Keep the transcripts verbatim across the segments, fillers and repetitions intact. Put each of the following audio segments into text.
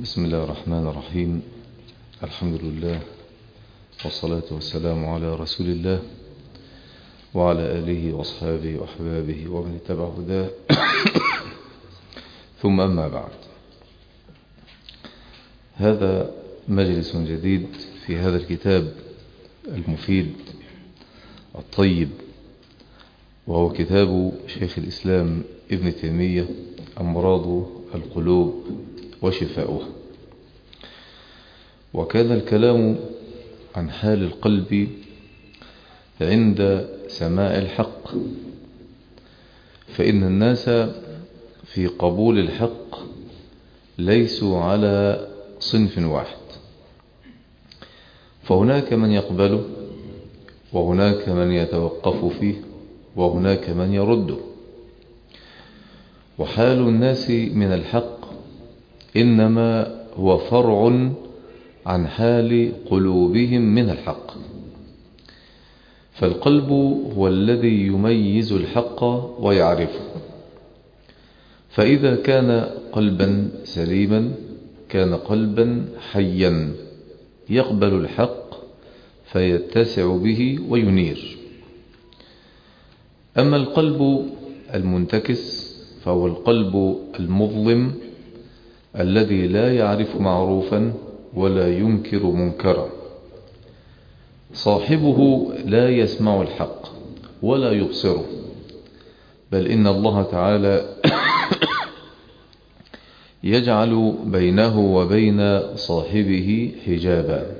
بسم الله الرحمن الرحيم. الحمد لله والصلاة والسلام على رسول الله وعلى آله وأصحابه وأحبابه ومن اتبع هداه ثم أما بعد، هذا مجلس جديد في هذا الكتاب المفيد الطيب، وهو كتاب شيخ الإسلام ابن تيمية أمراض القلوب وشفاؤها. وكان الكلام عن حال القلب عند سماع الحق، فإن الناس في قبول الحق ليسوا على صنف واحد، فهناك من يقبله وهناك من يتوقف فيه وهناك من يرده. وحال الناس من الحق إنما هو فرع عن حال قلوبهم من الحق، فالقلب هو الذي يميز الحق ويعرفه، فإذا كان قلبا سليما كان قلبا حيا يقبل الحق فيتسع به وينير. أما القلب المنتكس فهو القلب المظلم الذي لا يعرف معروفا ولا ينكر منكرا، صاحبه لا يسمع الحق ولا يبصره، بل إن الله تعالى يجعل بينه وبين صاحبه حجابا،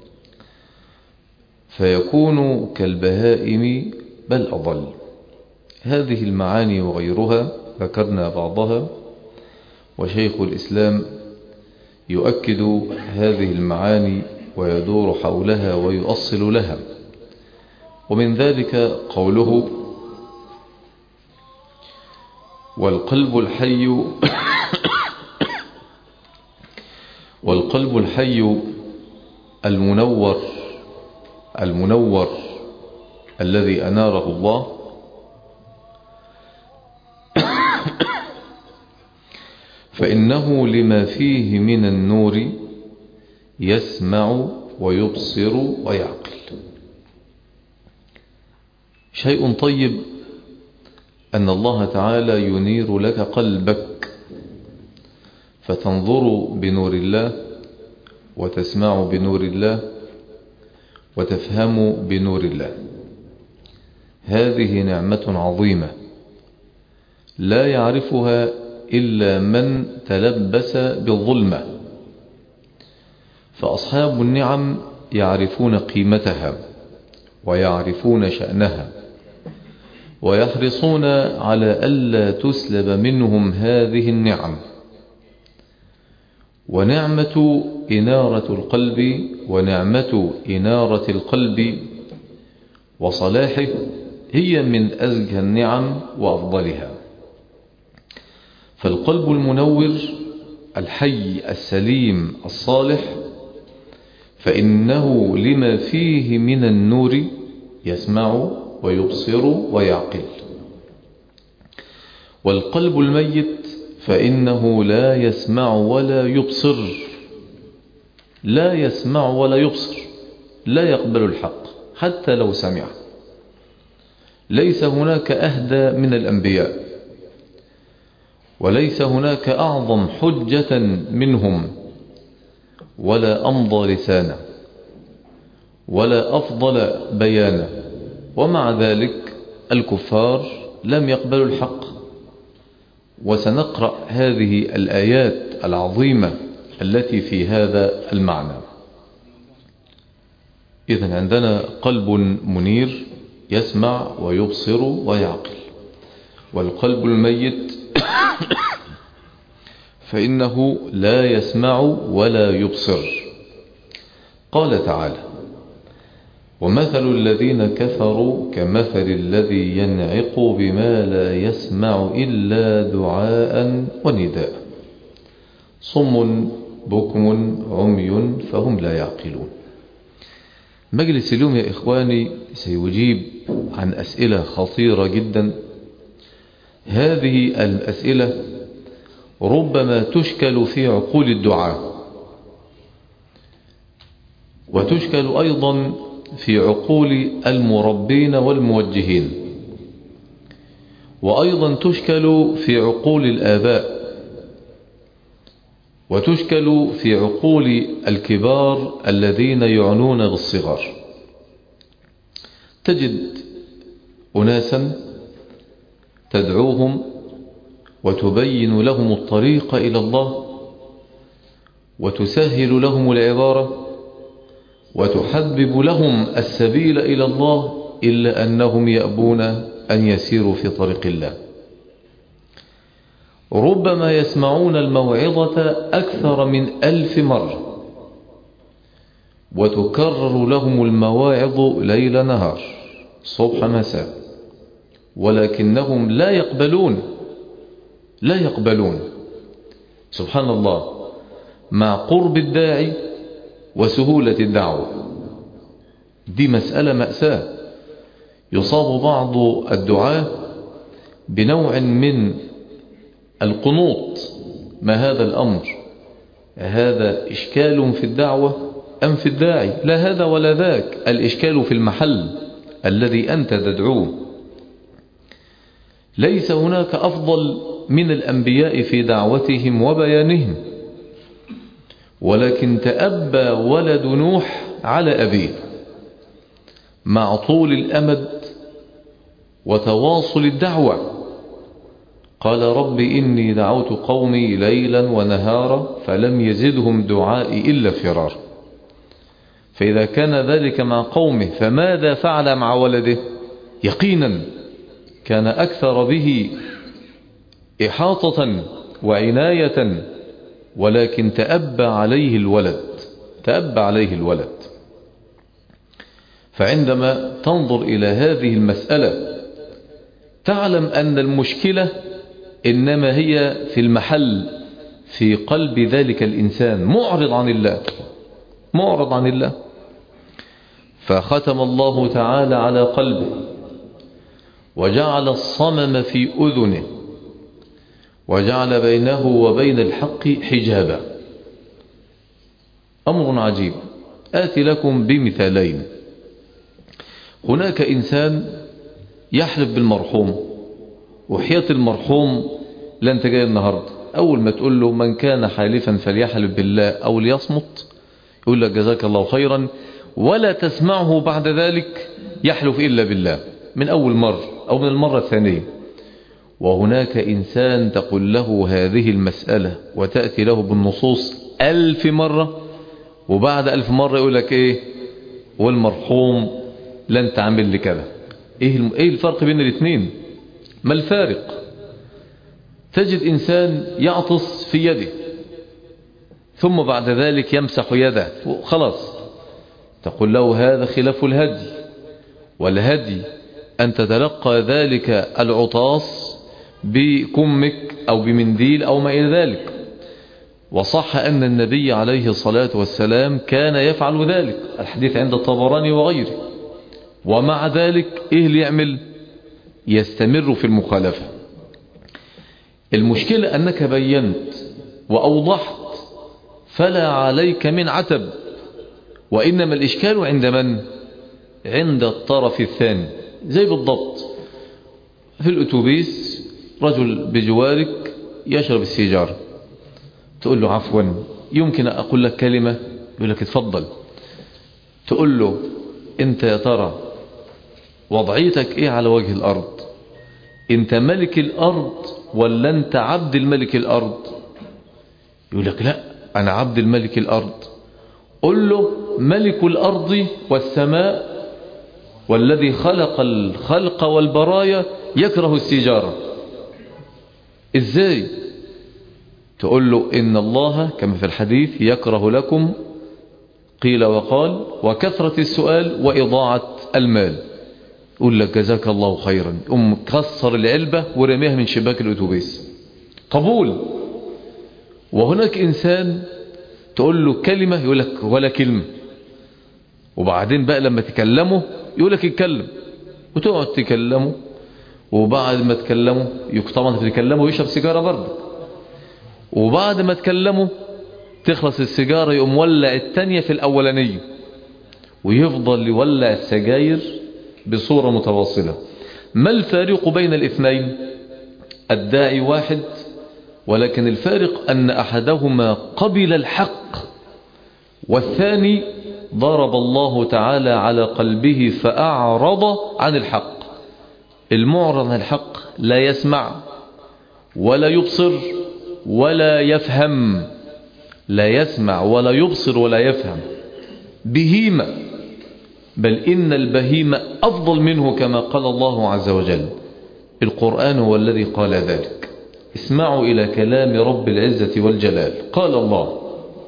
فيكون كالبهائم بل أضل. هذه المعاني وغيرها ذكرنا بعضها، وشيخ الإسلام يؤكد هذه المعاني ويدور حولها ويؤصل لها. ومن ذلك قوله: والقلب الحي والقلب الحي المنور المنور الذي أناره الله فإنه لما فيه من النور يسمع ويبصر ويعقل. شيء طيب أن الله تعالى ينير لك قلبك فتنظر بنور الله وتسمع بنور الله وتفهم بنور الله. هذه نعمة عظيمة لا يعرفها إلا من تلبس بالظلمة، فأصحاب النعم يعرفون قيمتها ويعرفون شأنها ويحرصون على ألا تسلب منهم هذه النعم. ونعمة إنارة القلب ونعمة إنارة القلب وصلاحه هي من أزكى النعم وأفضلها. فالقلب المنور الحي السليم الصالح فإنه لما فيه من النور يسمع ويبصر ويعقل. والقلب الميت فإنه لا يسمع ولا يبصر لا يسمع ولا يبصر لا يقبل الحق حتى لو سمع. ليس هناك أهدى من الأنبياء، وليس هناك أعظم حجة منهم، ولا أمضى لسانا، ولا أفضل بيانا، ومع ذلك الكفار لم يقبلوا الحق. وسنقرأ هذه الآيات العظيمة التي في هذا المعنى. إذن عندنا قلب منير يسمع ويبصر ويعقل، والقلب الميت فإنه لا يسمع ولا يبصر. قال تعالى: ومثل الذين كفروا كمثل الذي ينعق بما لا يسمع إلا دعاء ونداء صم بكم عمي فهم لا يعقلون. مجلس اليوم يا إخواني سيجيب عن أسئلة خطيرة جدا. هذه الأسئلة ربما تشكل في عقول الدعاة، وتشكل أيضا في عقول المربين والموجهين، وأيضا تشكل في عقول الآباء، وتشكل في عقول الكبار الذين يعنون بالصغار. تجد أناسا تدعوهم وتبين لهم الطريق إلى الله، وتسهل لهم العبارة، وتحبب لهم السبيل إلى الله، إلا أنهم يأبون أن يسيروا في طريق الله. ربما يسمعون الموعظة أكثر من ألف مرة، وتكرر لهم المواعظ ليل نهار صبح مساء، ولكنهم لا يقبلون لا يقبلون سبحان الله، مع قرب الداعي وسهولة الدعوة. دي مسألة مأساة. يصاب بعض الدعاة بنوع من القنوط. ما هذا الأمر؟ هذا إشكال في الدعوة أم في الداعي؟ لا هذا ولا ذاك، الإشكال في المحل الذي أنت تدعوه. ليس هناك أفضل من الأنبياء في دعوتهم وبيانهم، ولكن تأبى ولد نوح على أبيه مع طول الأمد وتواصل الدعوة. قال رب إني دعوت قومي ليلا ونهارا فلم يزدهم دعائي إلا فرار. فإذا كان ذلك مع قومه فماذا فعل مع ولده؟ يقينا كان أكثر به إحاطة وعناية، ولكن تأبى عليه الولد تأبى عليه الولد. فعندما تنظر إلى هذه المسألة تعلم أن المشكلة إنما هي في المحل، في قلب ذلك الإنسان معرض عن الله معرض عن الله. فختم الله تعالى على قلبه، وجعل الصمم في أذنه، وجعل بينه وبين الحق حجابا. أمر عجيب. آتي لكم بمثالين. هناك إنسان يحلف بالمرحوم، وحياة المرحوم لا انت جاي النهاردة أول ما تقول له من كان حالفا فليحلف بالله أو ليصمت، يقول لك جزاك الله خيرا، ولا تسمعه بعد ذلك يحلف إلا بالله من أول مرة أو من المرة الثانية. وهناك إنسان تقول له هذه المسألة وتأتي له بالنصوص ألف مرة، وبعد ألف مرة يقول لك إيه؟ والمرحوم لن تعمل لي كذا. إيه إيه الفرق بين الاثنين؟ ما الفارق؟ تجد إنسان يعطس في يده ثم بعد ذلك يمسح يده خلاص، تقول له هذا خلاف الهدي، والهدي أن تتلقى ذلك العطاس بكمك أو بمنديل أو ما إلى ذلك. وصح أن النبي عليه الصلاة والسلام كان يفعل ذلك، الحديث عند الطبراني وغيره. ومع ذلك إيه اللي يعمل؟ يستمر في المخالفة. المشكلة أنك بينت وأوضحت فلا عليك من عتب، وإنما الإشكال عند من؟ عند الطرف الثاني. زي بالضبط في الأتوبيس رجل بجوارك يشرب السيجارة، تقول له عفوا يمكن أقول لك كلمة؟ يقول لك اتفضل. تقول له انت يا ترى وضعيتك ايه على وجه الأرض؟ انت ملك الأرض ولا انت عبد الملك الأرض؟ يقول لك لا أنا عبد الملك الأرض. قل له ملك الأرض والسماء والذي خلق الخلق والبرايا يكره السيجارة. ازاي؟ تقول له إن الله كما في الحديث يكره لكم قيل وقال وكثرة السؤال وإضاعة المال. يقول لك جزاك الله خيرا، أم كسر العلبة ورميها من شباك الأتوبيس. قبول. وهناك إنسان تقول له كلمة يقول لك ولا كلمة، وبعدين بقى لما تكلمه يقول لك يتكلم، وتقعد تكلمه، وبعد ما تكلمه طبعا تكلمه ويشرب سيجارة برضه، وبعد ما تكلموا تخلص السيجارة يقوم ولع التانية في الأولانية، ويفضل يولع السجاير بصورة متواصلة. ما الفارق بين الاثنين؟ الداعي واحد، ولكن الفارق أن أحدهما قبل الحق والثاني ضرب الله تعالى على قلبه فأعرض عن الحق. المعرض عن الحق لا يسمع ولا يبصر ولا يفهم، لا يسمع ولا يبصر ولا يفهم، بهيمة، بل إن البهيمة أفضل منه كما قال الله عز وجل. القرآن هو الذي قال ذلك. اسمعوا إلى كلام رب العزة والجلال. قال الله: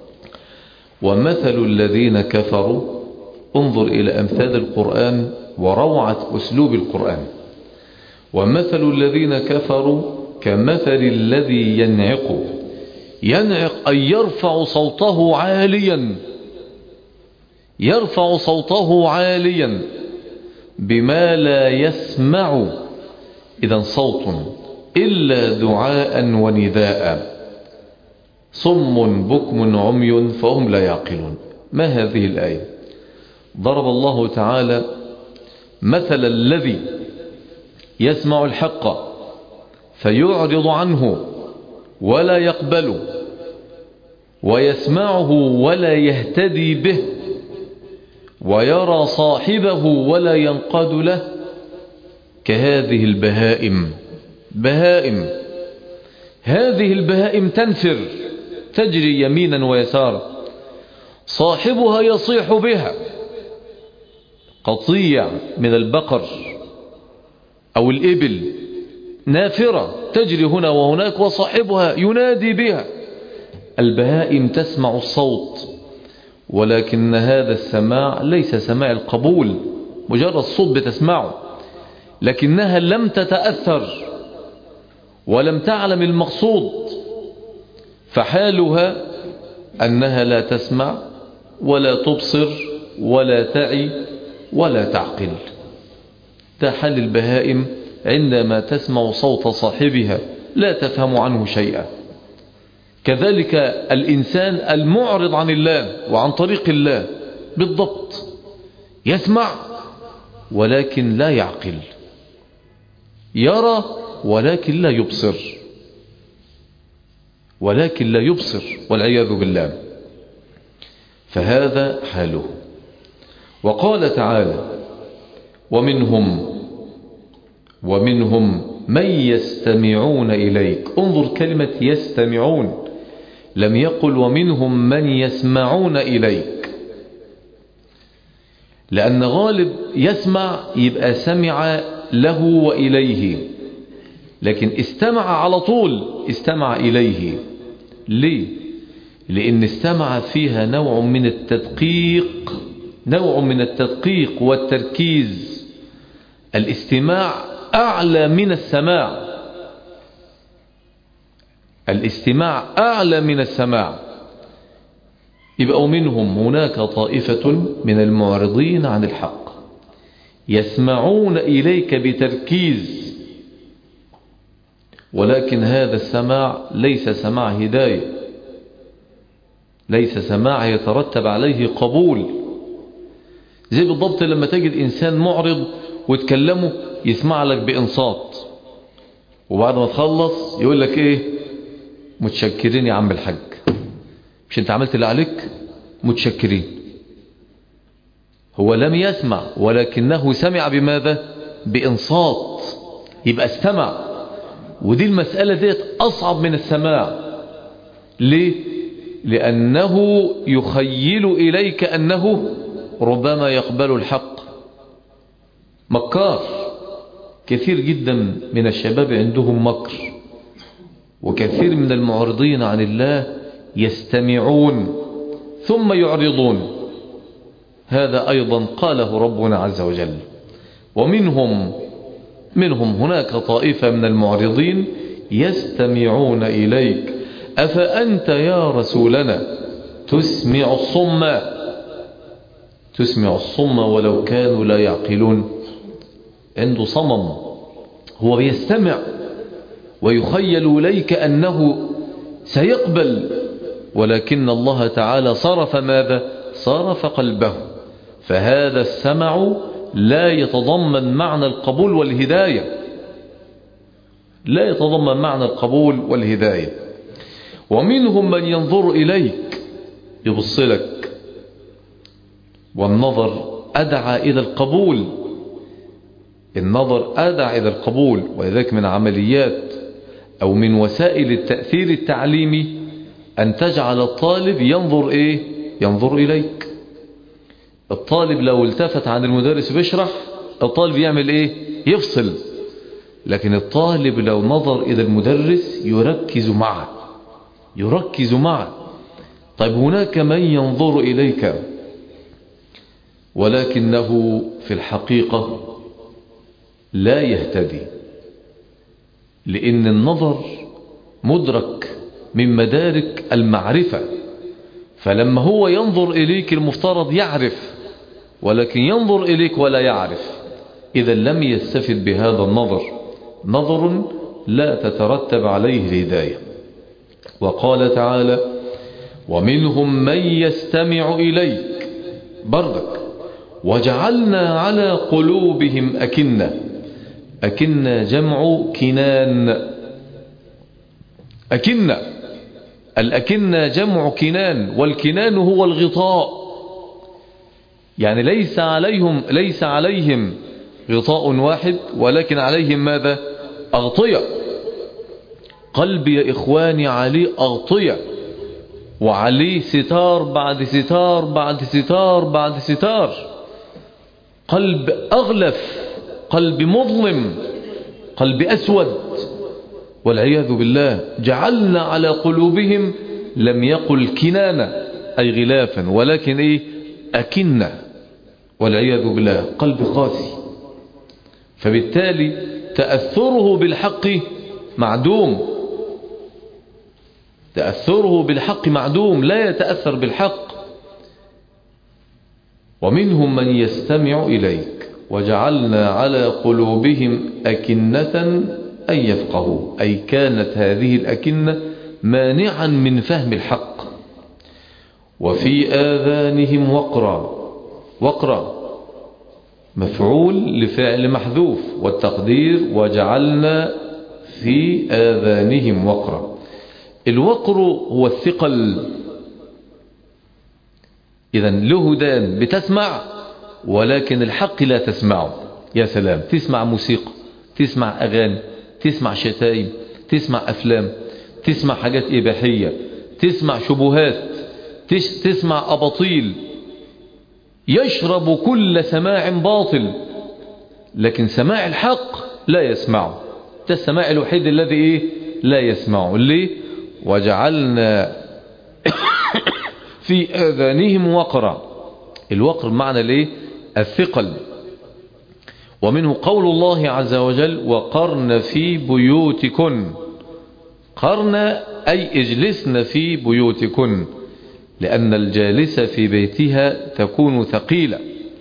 ومثل الذين كفروا. انظر إلى أمثال القرآن وروعة أسلوب القرآن. ومثل الذين كفروا كمثل الذي ينعق. ينعق أي يرفع صوته عاليا، يرفع صوته عاليا بما لا يسمع إذا صوت إلا دعاء ونداء، صم بكم عمي فهم لا يعقلون. ما هذه الآية؟ ضرب الله تعالى مثل الذي يسمع الحق فيعرض عنه ولا يقبله، ويسمعه ولا يهتدي به، ويرى صاحبه ولا ينقاد له، كهذه البهائم. بهائم، هذه البهائم تنفر تجري يمينا ويسارا، صاحبها يصيح بها. قطيع من البقر أو الإبل نافرة تجري هنا وهناك وصاحبها ينادي بها. البهائم تسمع الصوت، ولكن هذا السماع ليس سماع القبول، مجرد صوت بتسمعه، لكنها لم تتأثر ولم تعلم المقصود، فحالها أنها لا تسمع ولا تبصر ولا تعي ولا تعقل. ده حال البهائم عندما تسمع صوت صاحبها لا تفهم عنه شيئا. كذلك الإنسان المعرض عن الله وعن طريق الله بالضبط، يسمع ولكن لا يعقل، يرى ولكن لا يبصر، ولكن لا يبصر والعياذ بالله. فهذا حاله. وقال تعالى: ومنهم ومنهم من يستمعون إليك. انظر كلمة يستمعون، لم يقل ومنهم من يسمعون إليك، لأن غالب يسمع يبقى سمع له وإليه، لكن استمع على طول استمع إليه. ليه؟ لأن استمع فيها نوع من التدقيق، نوع من التدقيق والتركيز. الاستماع أعلى من السماع، الاستماع أعلى من السماع. يبقى منهم هناك طائفة من المعرضين عن الحق يسمعون إليك بتركيز، ولكن هذا السماع ليس سماع هداية، ليس سماع يترتب عليه قبول. زي بالضبط لما تجد إنسان معرض وتكلمه يسمع لك بإنصات، وبعد ما تخلص يقول لك إيه؟ متشكرين يا عم الحاج، مش انت عملت اللي عليك؟ متشكرين. هو لم يسمع ولكنه سمع بماذا؟ بإنصات، يبقى استمع. ودي المسألة ديت أصعب من السماع. ليه؟ لأنه يخيل إليك أنه ربما يقبل الحق. مكار، كثير جدا من الشباب عندهم مكر، وكثير من المعرضين عن الله يستمعون ثم يعرضون. هذا أيضا قاله ربنا عز وجل: ومنهم منهم هناك طائفة من المعرضين يستمعون إليك أفأنت يا رسولنا تسمع الصم تسمع الصم ولو كانوا لا يعقلون. عنده صمم، هو يستمع ويخيل إليك أنه سيقبل، ولكن الله تعالى صرف ماذا؟ صرف قلبه. فهذا السمع لا يتضمن معنى القبول والهداية، لا يتضمن معنى القبول والهداية. ومنهم من ينظر إليك، يبص لك، والنظر أدعى إلى القبول، النظر أدعى إلى القبول. ولذلك من عمليات أو من وسائل التأثير التعليمي أن تجعل الطالب ينظر إيه؟ ينظر إليك. الطالب لو التفت عن المدرس بيشرح، الطالب يعمل إيه؟ يفصل. لكن الطالب لو نظر إلى المدرس يركز معه، يركز معه. طيب هناك من ينظر إليك ولكنه في الحقيقة لا يهتدي، لأن النظر مدرك من مدارك المعرفة. فلما هو ينظر إليك المفترض يعرف، ولكن ينظر إليك ولا يعرف، إذا لم يستفد بهذا النظر، نظر لا تترتب عليه الهداية. وقال تعالى: ومنهم من يستمع إليك بردك وجعلنا على قلوبهم أكنة. أكنة جمع كنان، أكنة، الأكنة جمع كنان، والكنان هو الغطاء. يعني ليس عليهم ليس عليهم غطاء واحد، ولكن عليهم ماذا؟ أغطية. قلبي يا إخواني عليه أغطية، وعليه ستار بعد ستار بعد ستار بعد ستار. قلب أغلف، قلب مظلم، قلب أسود والعياذ بالله. جعلنا على قلوبهم، لم يقل كنانة أي غلافا، ولكن إيه؟ أكنة والعياذ بالله، قلب قاسي. فبالتالي تأثره بالحق معدوم، تأثره بالحق معدوم، لا يتأثر بالحق. ومنهم من يستمع إليك وجعلنا على قلوبهم أكنة أن يفقهوا، أي كانت هذه الأكنة مانعا من فهم الحق. وفي آذانهم وقرا، وقرا مفعول لفعل محذوف، والتقدير وجعلنا في آذانهم وقرا. الوقر هو الثقل. إذن له دان بتسمع، ولكن الحق لا تسمعه. يا سلام، تسمع موسيقى، تسمع أغاني، تسمع شتائم، تسمع أفلام، تسمع حاجات إباحية، تسمع شبهات، تسمع أباطيل، يشرب كل سماع باطل، لكن سماع الحق لا يسمعه. ده السماع الوحيد الذي إيه؟ لا يسمعه. ليه؟ وجعلنا في آذانهم وقرا. الوقر معنى ليه؟ الثقل. ومنه قول الله عز وجل: وقرن في بيوتكن. قرن أي اجلسن في بيوتكن، لأن الجالسة في بيتها تكون ثقيلة.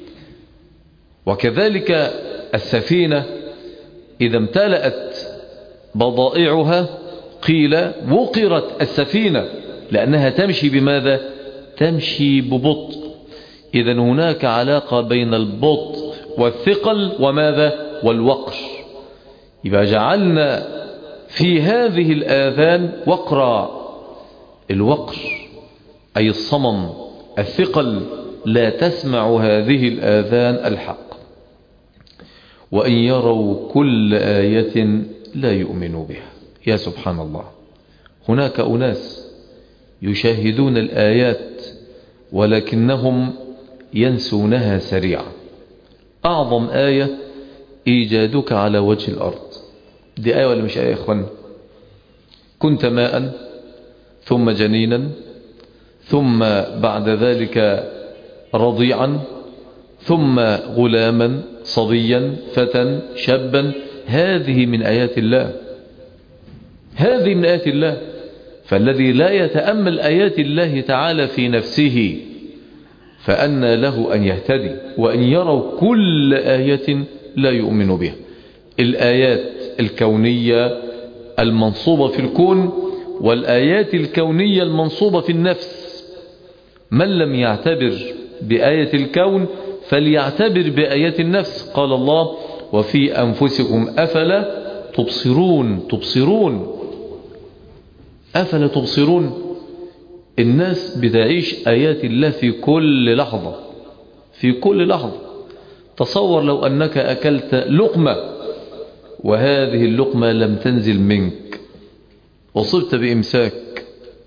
وكذلك السفينة إذا امتلأت بضائعها قيل وقرت السفينة، لأنها تمشي بماذا؟ تمشي ببطء. إذا هناك علاقة بين البطء والثقل وماذا؟ والوقر. يبقى جعلنا في هذه الآذان وقرا. الوقر أي الصمم، الثقل، لا تسمع هذه الآذان الحق. وإن يروا كل آية لا يؤمنوا بها. يا سبحان الله، هناك أناس يشاهدون الآيات ولكنهم ينسونها سريعا. أعظم آية إيجادك على وجه الأرض، دي آية ولا مش آية يا إخوان؟ كنت ماء ثم جنينا ثم بعد ذلك رضيعا ثم غلاما صبيا فتى شابا. هذه من آيات الله، هذه من آيات الله. فالذي لا يتأمل آيات الله تعالى في نفسه فأنى له أن يهتدي. وأن يروا كل آية لا يؤمن بها. الآيات الكونية المنصوبة في الكون والآيات الكونية المنصوبة في النفس. من لم يعتبر بآية الكون فليعتبر بآيات النفس. قال الله وفي أنفسكم أفلا تبصرون. تبصرون أفلا تبصرون. الناس بتعيش آيات الله في كل لحظة، في كل لحظة. تصور لو أنك أكلت لقمة وهذه اللقمة لم تنزل منك، أصبت بإمساك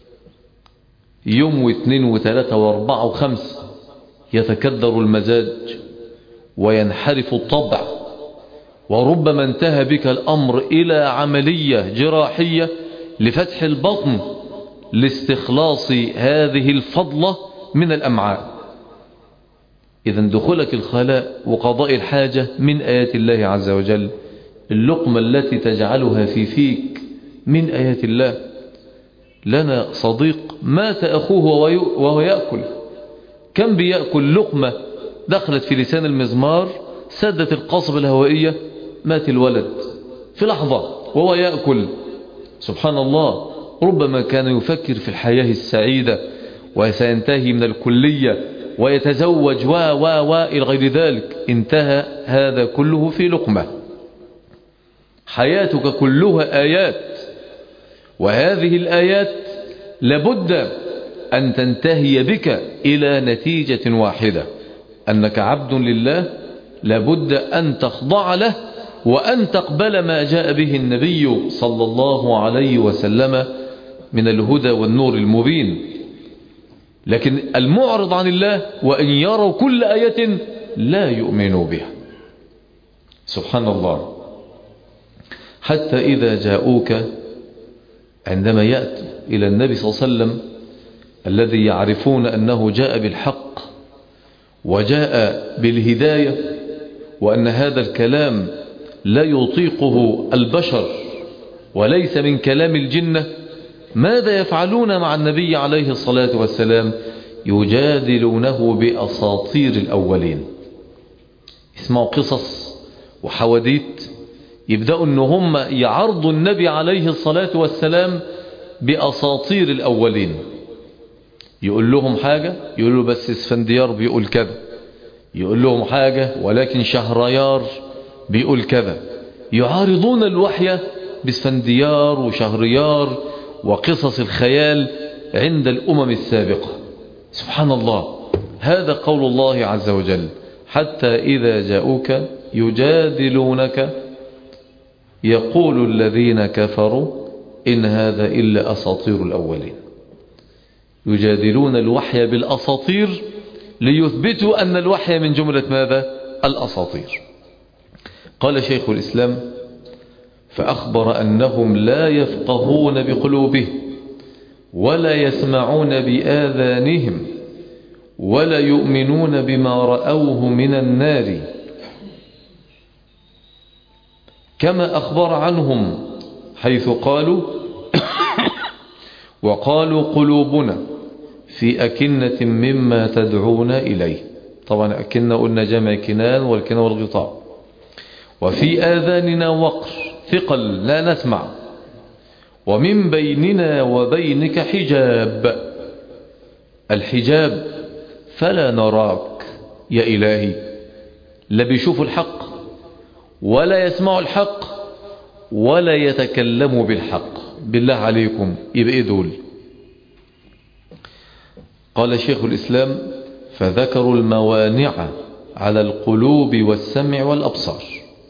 يوم واثنين وثلاثة واربعة وخمسة، يتكدر المزاج وينحرف الطبع، وربما انتهى بك الأمر إلى عملية جراحية لفتح البطن لاستخلاص هذه الفضلة من الأمعاء. إذا دخولك الخلاء وقضاء الحاجة من آيات الله عز وجل. اللقمة التي تجعلها في فيك من آيات الله. لنا صديق مات أخوه وهو يأكل، كم بيأكل لقمة دخلت في لسان المزمار سدت القصبة الهوائية، مات الولد في لحظة وهو يأكل. سبحان الله، ربما كان يفكر في الحياة السعيدة وسينتهي من الكلية ويتزوج و و و إلى غير ذلك، انتهى هذا كله في لقمة. حياتك كلها آيات، وهذه الآيات لابد أن تنتهي بك إلى نتيجة واحدة، أنك عبد لله، لابد أن تخضع له وأن تقبل ما جاء به النبي صلى الله عليه وسلم من الهدى والنور المبين. لكن المعرض عن الله وإن يروا كل آية لا يؤمنوا بها. سبحان الله. حتى إذا جاءوك، عندما يأتي إلى النبي صلى الله عليه وسلم الذي يعرفون أنه جاء بالحق وجاء بالهداية، وأن هذا الكلام لا يطيقه البشر وليس من كلام الجنة، ماذا يفعلون مع النبي عليه الصلاة والسلام؟ يجادلونه بأساطير الأولين. اسمعوا قصص وحواديت، يبدأوا أن هم يعرضوا النبي عليه الصلاة والسلام بأساطير الأولين. يقول لهم حاجة، يقول له بس اسفنديار بيقول كذا. يقول لهم حاجة ولكن شهريار بيقول كذا. يعارضون الوحي باسفنديار وشهريار وقصص الخيال عند الأمم السابقة. سبحان الله. هذا قول الله عز وجل حتى إذا جاءوك يجادلونك يقول الذين كفروا إن هذا إلا أساطير الأولين. يجادلون الوحي بالأساطير ليثبتوا أن الوحي من جملة ماذا؟ الأساطير. قال شيخ الإسلام فأخبر أنهم لا يفقهون بقلوبهم ولا يسمعون بآذانهم ولا يؤمنون بما رأوه من النار، كما أخبر عنهم حيث قالوا وقالوا قلوبنا في أكنة مما تدعون إليه. طبعا أكنة قلنا جمع كنان والكنان والغطاء. وفي آذاننا وقر ثقل لا نسمع، ومن بيننا وبينك حجاب. الحجاب فلا نراك يا إلهي. لا بيشوفوا الحق ولا يسمعوا الحق ولا يتكلموا بالحق. بالله عليكم يبقى إيه دول؟ قال شيخ الإسلام فذكروا الموانع على القلوب والسمع والأبصار،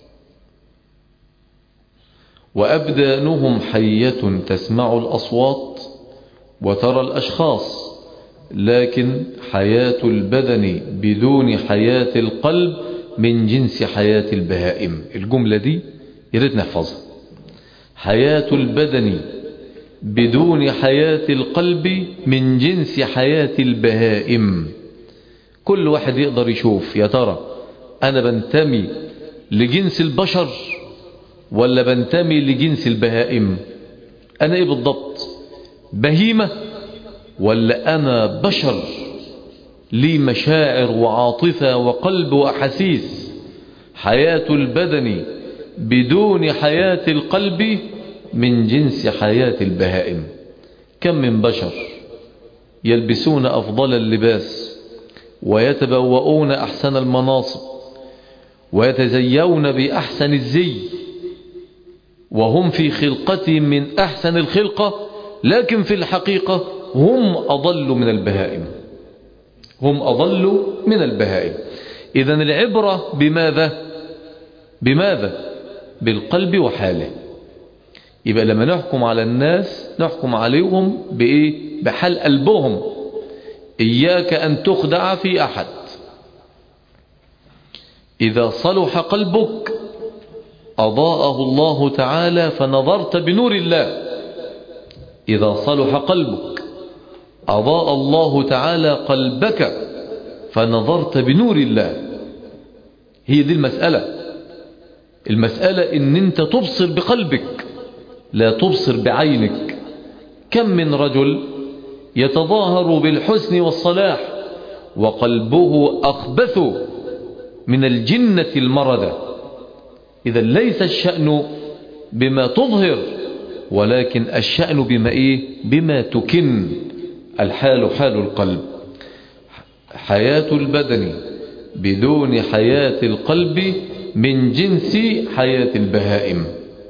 وأبدانهم حية تسمع الأصوات وترى الأشخاص، لكن حياة البدن بدون حياة القلب من جنس حياة البهائم. الجملة دي يريد نحفظها. حياة البدن بدون حياة القلب من جنس حياة البهائم. كل واحد يقدر يشوف يا ترى أنا بنتمي لجنس البشر ولا بنتمي لجنس البهائم؟ أنا إيه بالضبط؟ بهيمة ولا أنا بشر لي مشاعر وعاطفة وقلب وأحاسيس؟ حياة البدن بدون حياة القلب من جنس حياة البهائم. كم من بشر يلبسون أفضل اللباس ويتبوؤون أحسن المناصب ويتزيون بأحسن الزي وهم في خلقتهم من أحسن الخلقة، لكن في الحقيقة هم أضل من البهائم، هم أضل من البهائم. إذن العبرة بماذا؟ بماذا؟ بالقلب وحاله. يبقى لما نحكم على الناس نحكم عليهم بإيه؟ بحال قلبهم. إياك أن تخدع في أحد. إذا صلح قلبك أضاءه الله تعالى فنظرت بنور الله. إذا صلح قلبك أضاء الله تعالى قلبك فنظرت بنور الله. هي دي المسألة. المسألة إن أنت تبصر بقلبك لا تبصر بعينك. كم من رجل يتظاهر بالحسن والصلاح وقلبه أخبث من الجنة المردة. إذا ليس الشأن بما تظهر، ولكن الشأن بما إيه؟ بما تكن. الحال حال القلب. حياة البدن بدون حياة القلب من جنس حياة البهائم.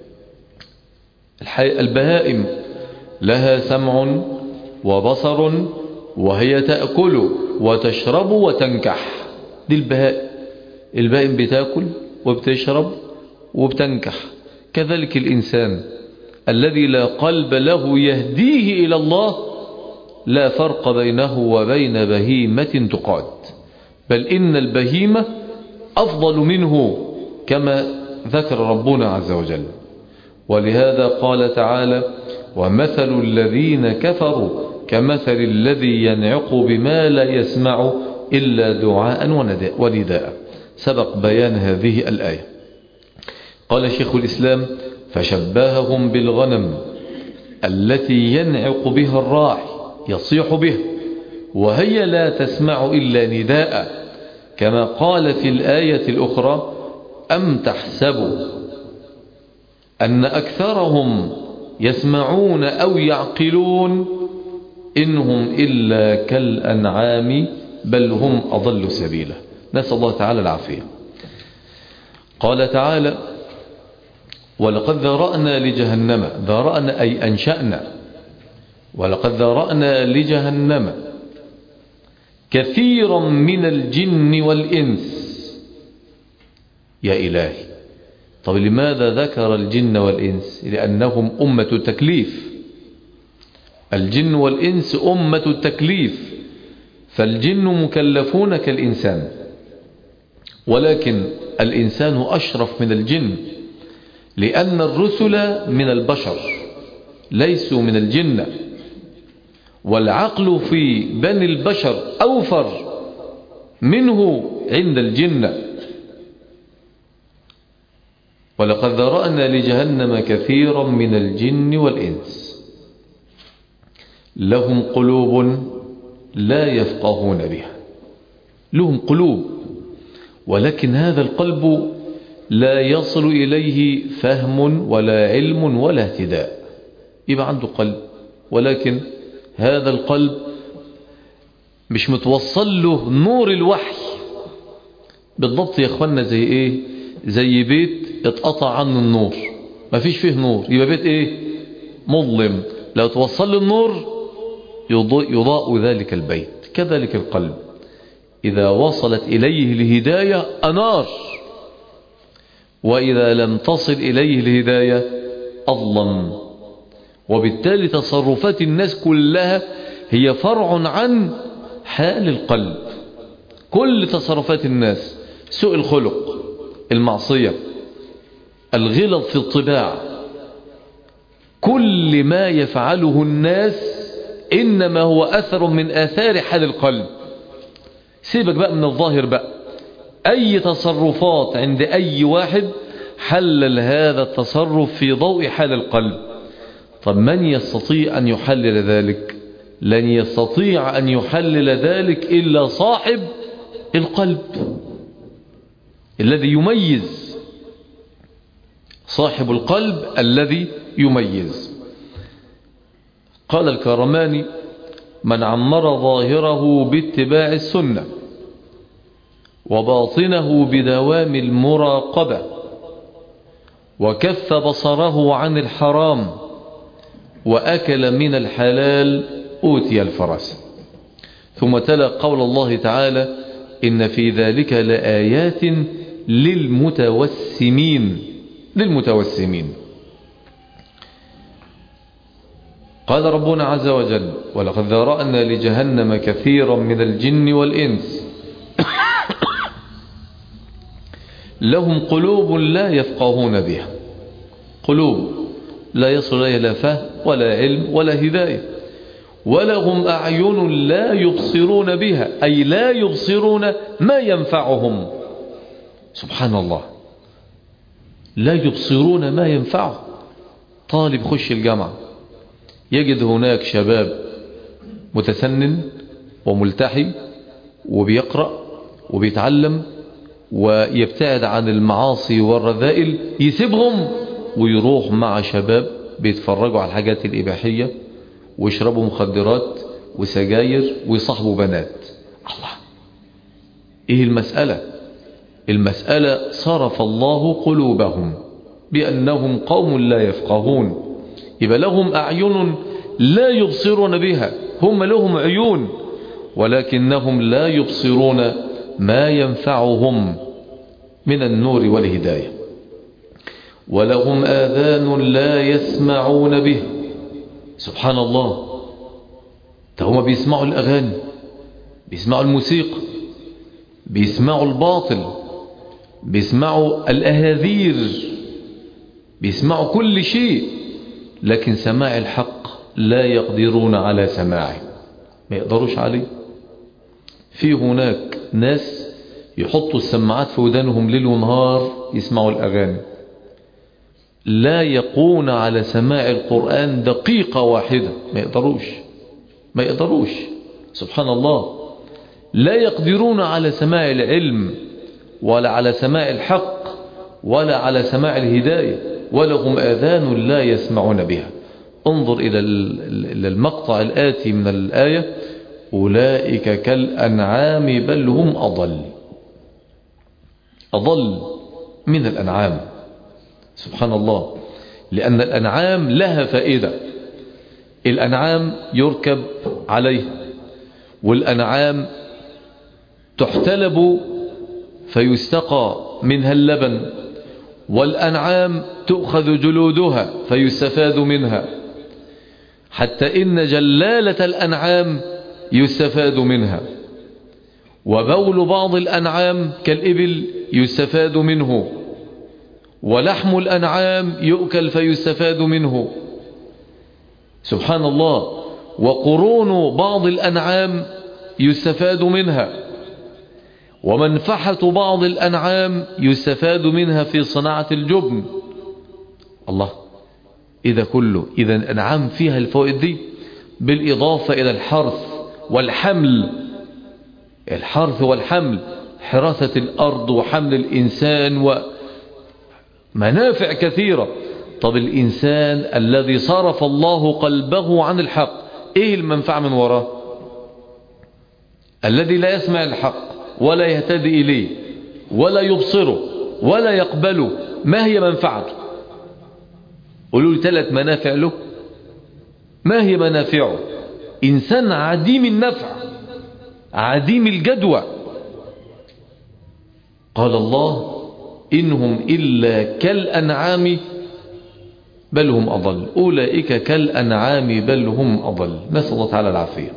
البهائم لها سمع وبصر وهي تأكل وتشرب وتنكح. دي البهائم. البهائم بتأكل وبتشرب وبتنكح. كذلك الإنسان الذي لا قلب له يهديه إلى الله لا فرق بينه وبين بهيمة تقاد، بل إن البهيمة أفضل منه كما ذكر ربنا عز وجل. ولهذا قال تعالى: ومثل الذين كفروا كمثل الذي ينعق بما لا يسمع إلا دعاء ونداء. سبق بيان هذه الآية. قال شيخ الإسلام: فشبههم بالغنم التي ينعق بها الراعي يصيح به وهي لا تسمع إلا نداء، كما قال في الآية الأخرى: أم تحسبوا أن أكثرهم يسمعون أو يعقلون إنهم إلا كالأنعام بل هم أضل سبيلا. نسأل الله تعالى العافية. قال تعالى: ولقد ذرأنا لجهنم. ذرأنا أي أنشأنا. ولقد ذرأنا لجهنم كثيرا من الجن والإنس. يا إلهي، طب لماذا ذكر الجن والإنس؟ لأنهم أمة التكليف. الجن والإنس أمة التكليف، فالجن مكلفون كالإنسان، ولكن الإنسان أشرف من الجن، لأن الرسل من البشر ليسوا من الجن، والعقل في بني البشر أوفر منه عند الجن. ولقد ذرأنا لجهنم كثيرا من الجن والإنس لهم قلوب لا يفقهون بها. لهم قلوب، ولكن هذا القلب لا يصل إليه فهم ولا علم ولا اهتداء. يبقى عنده قلب، ولكن هذا القلب مش متوصل له نور الوحي. بالضبط يا اخوانا زي ايه؟ زي بيت اتقطع عنه النور، ما فيش فيه نور، يبقى بيت ايه؟ مظلم. لو توصل له النور يضاء, يضاء ذلك البيت. كذلك القلب إذا وصلت إليه الهداية أنار، وإذا لم تصل إليه الهداية أظلم. وبالتالي تصرفات الناس كلها هي فرع عن حال القلب. كل تصرفات الناس، سوء الخلق، المعصية، الغلظ في الطباع، كل ما يفعله الناس إنما هو أثر من آثار حال القلب. سيبك بقى من الظاهر بقى، أي تصرفات عند أي واحد حلل هذا التصرف في ضوء حال القلب. طب من يستطيع أن يحلل ذلك؟ لن يستطيع أن يحلل ذلك إلا صاحب القلب الذي يميز. صاحب القلب الذي يميز. قال الكرماني: من عمر ظاهره باتباع السنة وباطنه بدوام المراقبة وكف بصره عن الحرام وأكل من الحلال أوتي الفرس. ثم تلا قول الله تعالى: إن في ذلك لآيات للمتوسمين للمتوسمين. قال ربنا عز وجل: ولقد ذرأنا لجهنم كثيرا من الجن والإنس لهم قلوب لا يفقهون بها، قلوب لا يصل إليها لا فهم ولا علم ولا هداية، ولهم أعين لا يبصرون بها، أي لا يبصرون ما ينفعهم. سبحان الله، لا يبصرون ما ينفعه. طالب خش الجامعة يجد هناك شباب متسنن وملتحي وبيقرأ وبيتعلم ويبتعد عن المعاصي والرذائل، يسيبهم ويروح مع شباب بيتفرجوا على الحاجات الإباحية ويشربوا مخدرات وسجاير ويصاحبوا بنات. الله، ايه المسألة؟ المسألة صرف الله قلوبهم بأنهم قوم لا يفقهون. يبقى لهم أعين لا يبصرون بها، هم لهم عيون ولكنهم لا يبصرون ما ينفعهم من النور والهداية. ولهم آذان لا يسمعون به. سبحان الله، هم بيسمعوا الأغاني، بيسمعوا الموسيقى، بيسمعوا الباطل، بيسمعوا الأهاذير، بيسمعوا كل شيء، لكن سماع الحق لا يقدرون على سماعه، ما يقدروش عليه. في هناك ناس يحطوا السماعات في ودانهم ليل ونهار يسمعوا الأغاني، لا يقون على سماع القرآن دقيقة واحدة، ما يقدروش ما يقدروش سبحان الله. لا يقدرون على سماع العلم ولا على سماع الحق ولا على سماع الهداية، ولهم آذان لا يسمعون بها. انظر إلى المقطع الآتي من الآية: أولئك كالأنعام بل هم أضل. أضل من الأنعام، سبحان الله، لأن الأنعام لها فائدة. الأنعام يركب عليه، والأنعام تحتلب فيستقى منها اللبن، والأنعام تؤخذ جلودها فيستفاد منها، حتى إن جلالة الأنعام يستفاد منها، وبول بعض الأنعام كالإبل يستفاد منه، ولحم الأنعام يؤكل فيستفاد منه. سبحان الله. وقرون بعض الأنعام يستفاد منها، ومنفحة بعض الأنعام يستفاد منها في صناعة الجبن. الله، إذا كله إذا الأنعام فيها الفوائد دي، بالإضافة إلى الحرث والحمل. الحرث والحمل، حراثة الأرض وحمل الإنسان ومنافع كثيرة. طب الإنسان الذي صرف الله قلبه عن الحق، إيه المنفعة من وراه؟ الذي لا يسمع الحق ولا يهتدي إليه ولا يبصره ولا يقبله، ما هي منفعته؟ قولوا لي ثلاث منافع له. ما هي منافعه؟ إنسان عديم النفع، عديم الجدوى. قال الله: إنهم إلا كالأنعام بل هم أضل. أولئك كالأنعام بل هم أضل. نسأل الله تعالى العافية.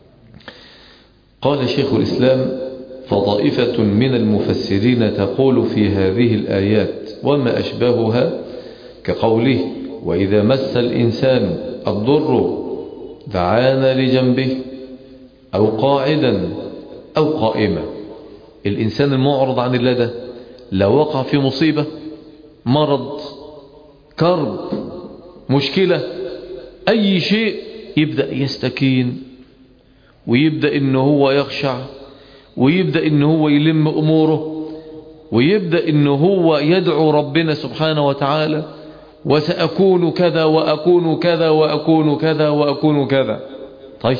قال شيخ الإسلام: فطائفة من المفسرين تقول في هذه الآيات وما أشبهها كقوله: وإذا مس الإنسان الضر دعانا لجنبه، أو قاعدا أو قائما. الإنسان المعرض عن الله ده لو وقع في مصيبة، مرض، كرب، مشكلة، أي شيء، يبدأ يستكين، ويبدأ إنه هو يخشع، ويبدأ إنه هو يلم أموره، ويبدأ إنه هو يدعو ربنا سبحانه وتعالى، وسأكون كذا وأكون كذا وأكون كذا وأكون كذا. طيب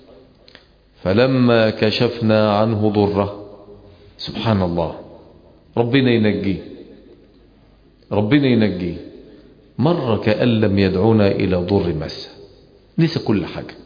فلما كشفنا عنه ضره، سبحان الله، ربنا ينجيه، ربنا ينجيه، مر كأن لم يدعونا إلى ضر مسه، نسى كل حاجة.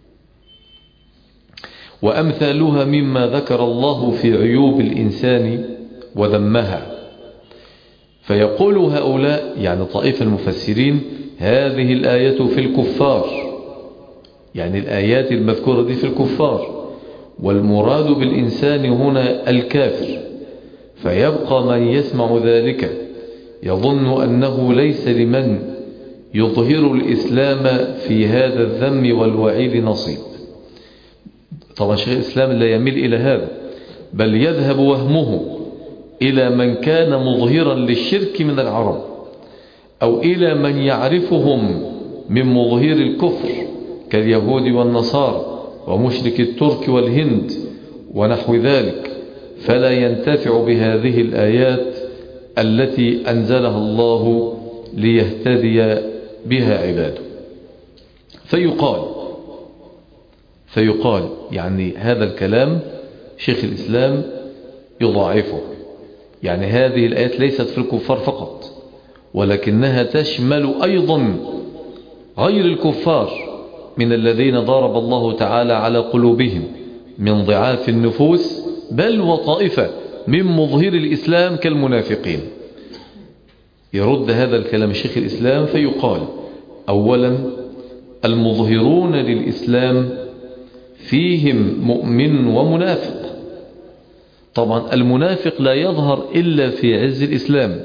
وأمثالها مما ذكر الله في عيوب الإنسان وذمها. فيقول هؤلاء يعني طائفة المفسرين هذه الآية في الكفار، يعني الآيات المذكورة دي في الكفار، والمراد بالإنسان هنا الكافر. فيبقى من يسمع ذلك يظن أنه ليس لمن يظهر الإسلام في هذا الذم والوعيد نصيب. طبعا شيخ الإسلام لا يميل إلى هذا، بل يذهب وهمه إلى من كان مظهرا للشرك من العرب، أو إلى من يعرفهم من مظهر الكفر كاليهود والنصارى ومشرك الترك والهند ونحو ذلك، فلا ينتفع بهذه الآيات التي أنزلها الله ليهتدي بها عباده. فيقال فيقال يعني هذا الكلام شيخ الإسلام يضاعفه، يعني هذه الآيات ليست في الكفار فقط، ولكنها تشمل أيضا غير الكفار من الذين ضرب الله تعالى على قلوبهم من ضعاف النفوس، بل وطائفة من مظهر الإسلام كالمنافقين. يرد هذا الكلام شيخ الإسلام فيقال أولا المظهرون للإسلام فيهم مؤمن ومنافق. طبعا المنافق لا يظهر إلا في عز الإسلام،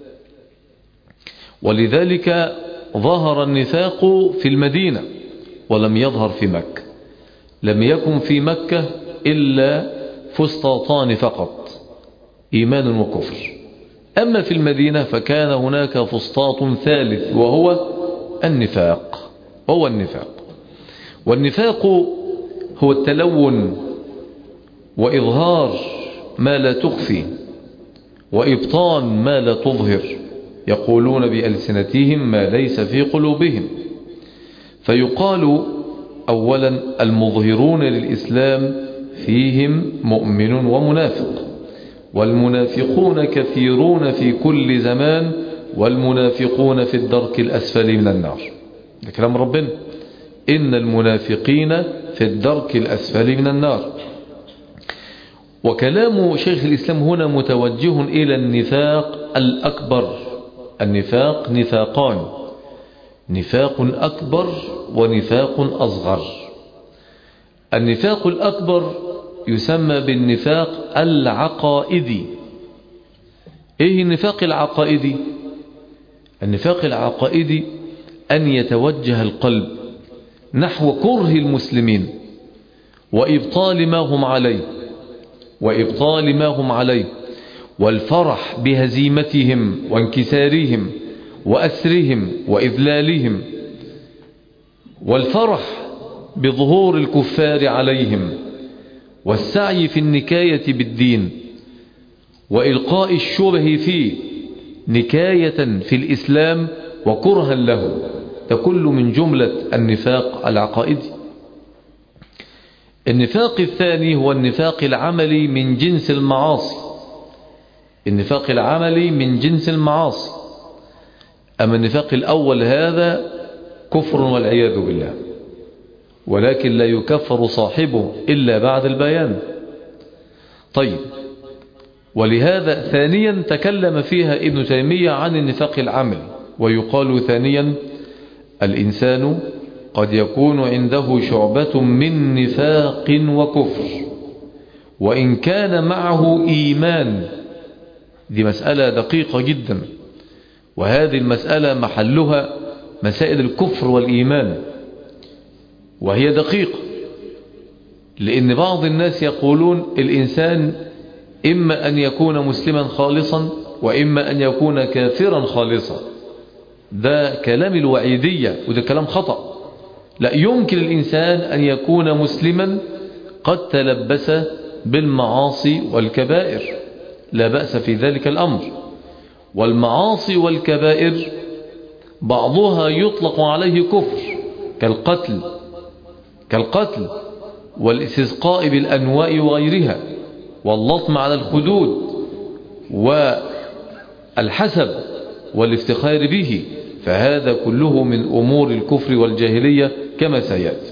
ولذلك ظهر النفاق في المدينة ولم يظهر في مكة. لم يكن في مكة إلا فسطاطان فقط، إيمان وكفر. أما في المدينة فكان هناك فسطاط ثالث وهو النفاق هو النفاق والنفاق هو التلون وإظهار ما لا تخفي وإبطان ما لا تظهر، يقولون بألسنتهم ما ليس في قلوبهم. فيقال أولا المظهرون للإسلام فيهم مؤمن ومنافق، والمنافقون كثيرون في كل زمان، والمنافقون في الدرك الأسفل من النار. ده كلام ربنا، إن المنافقين في الدرك الأسفل من النار. وكلام شيخ الإسلام هنا متوجه إلى النفاق الأكبر. النفاق نفاقان، نفاق أكبر ونفاق أصغر. النفاق الأكبر يسمى بالنفاق العقائدي. إيه النفاق العقائدي؟ النفاق العقائدي أن يتوجه القلب نحو كره المسلمين وإبطال ما هم عليه وإبطال ما هم عليه والفرح بهزيمتهم وانكسارهم وأسرهم وإذلالهم، والفرح بظهور الكفار عليهم، والسعي في النكاية بالدين وإلقاء الشبه فيه نكاية في الإسلام وكرها له. ده كل من جملة النفاق العقائدي. النفاق الثاني هو النفاق العملي من جنس المعاصي. النفاق العملي من جنس المعاصي. أما النفاق الأول هذا كفر والعياذ بالله، ولكن لا يكفر صاحبه إلا بعد البيان. طيب، ولهذا ثانيا تكلم فيها ابن تيمية عن النفاق العملي، ويقال ثانيا الإنسان قد يكون عنده شعبة من نفاق وكفر وإن كان معه إيمان. دي مسألة دقيقة جدا، وهذه المسألة محلها مسائل الكفر والإيمان، وهي دقيقة، لأن بعض الناس يقولون الإنسان إما أن يكون مسلما خالصا وإما أن يكون كافرا خالصا. ده كلام الوعيدية، وده كلام خطأ. لا يمكن الإنسان أن يكون مسلما قد تلبس بالمعاصي والكبائر، لا بأس في ذلك الأمر. والمعاصي والكبائر بعضها يطلق عليه كفر كالقتل كالقتل والاستسقاء بالأنواء وغيرها واللطم على الخدود والحسب والافتخار به، فهذا كله من أمور الكفر والجاهلية كما سيأتي.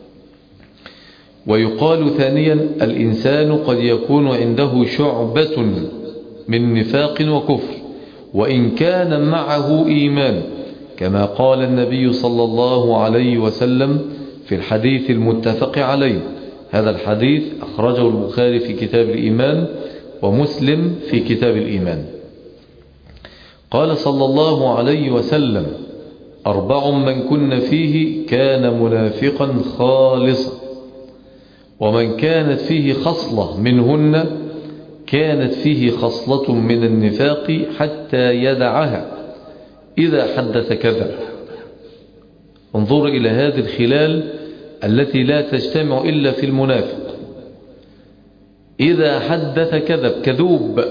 ويقال ثانيا الإنسان قد يكون عنده شعبة من نفاق وكفر وإن كان معه إيمان، كما قال النبي صلى الله عليه وسلم في الحديث المتفق عليه. هذا الحديث أخرجه البخاري في كتاب الإيمان ومسلم في كتاب الإيمان. قال صلى الله عليه وسلم: أربع من كن فيه كان منافقا خالصا، ومن كانت فيه خصلة منهن كانت فيه خصلة من النفاق حتى يدعها، إذا حدث كذب. انظر إلى هذه الخلال التي لا تجتمع إلا في المنافق. إذا حدث كذب، كذوب.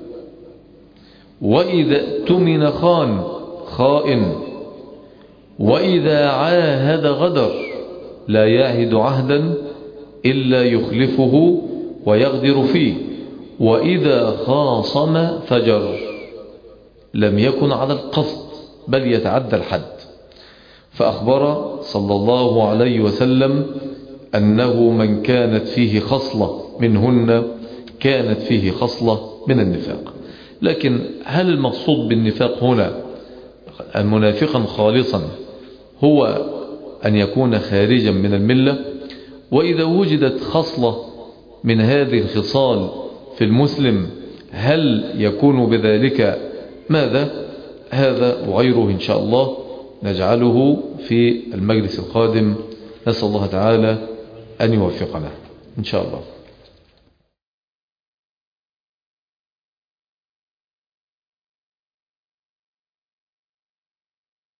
وإذا اؤتمن خان، خائن. وإذا عاهد غدر، لا يعهد عهدا إلا يخلفه ويغدر فيه. وإذا خاصم فجر، لم يكن على القصد بل يتعدى الحد. فأخبر صلى الله عليه وسلم أنه من كانت فيه خصلة منهن كانت فيه خصلة من النفاق. لكن هل المقصود بالنفاق هنا منافقا خالصا هو أن يكون خارجا من الملة؟ وإذا وجدت خصلة من هذه الخصال في المسلم هل يكون بذلك ماذا؟ هذا وغيره إن شاء الله نجعله في المجلس القادم. نسأل الله تعالى أن يوفقنا إن شاء الله.